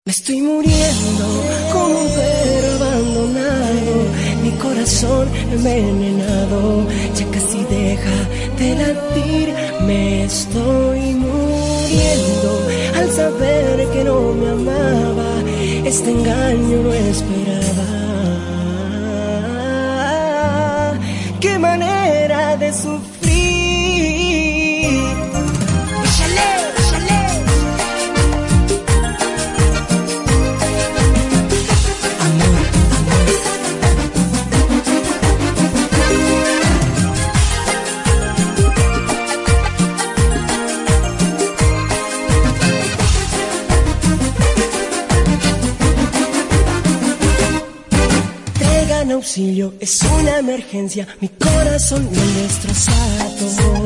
Me estoy muriendo como un perro abandonado, mi corazón envenenado, ya casi deja de latir. Me estoy muriendo al saber que no me amaba, este engaño no esperaba. Qué manera de sufrir. Auxilio, es una emergencia, mi corazón me han destrozado.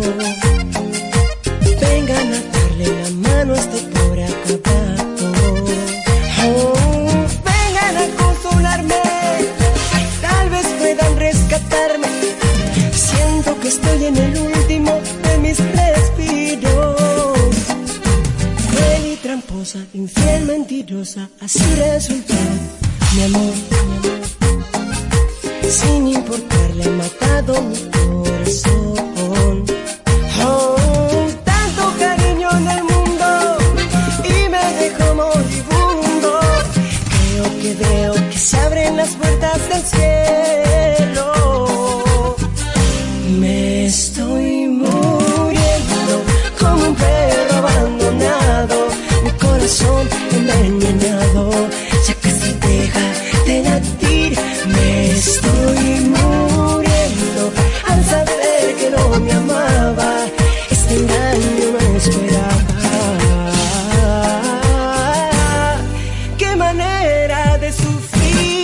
Vengan a darle la mano a este pobre acabado. Oh, vengan a consolarme, tal vez puedan rescatarme. Siento que estoy en el último de mis respiros. Cruel y tramposa, infiel, mentirosa, así resultó mi amor, mi amor. Sin importarle he matado mi corazón. Oh, tanto cariño en el mundo y me dejó moribundo. Veo que se abren las puertas del cielo. Me estoy muriendo como un perro abandonado, mi corazón envenenado, ya casi deja de latir. Me estoy muriendo al saber que no me amaba, este engaño no esperaba. Qué manera de sufrir.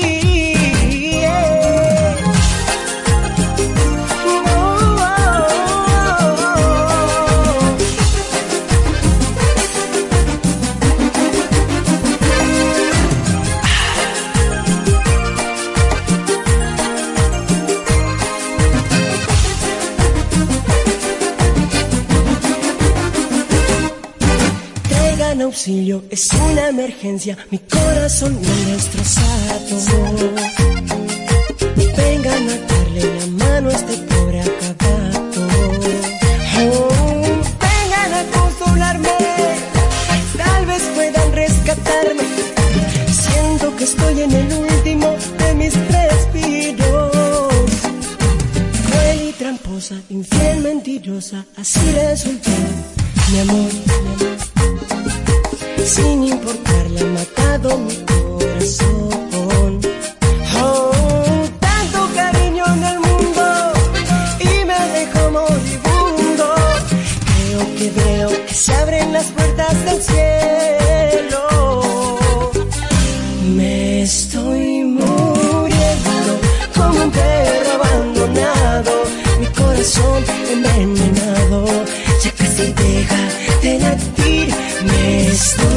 Auxilio, es una emergencia, mi corazón me han destrozado. Vengan a darle la mano a este pobre acabado. Oh, vengan a consolarme, tal vez puedan rescatarme. Siento que estoy en el último de mis respiros. Cruel y tramposa, infiel, mentirosa, así resultó mi amor, mi amor. Sin importarle he matado mi corazón. Oh, tanto cariño en el mundo y me dejó moribundo. Veo que se abren las puertas del cielo. Me estoy muriendo como un perro abandonado, mi corazón envenenado, ya casi deja de latir. Me estoy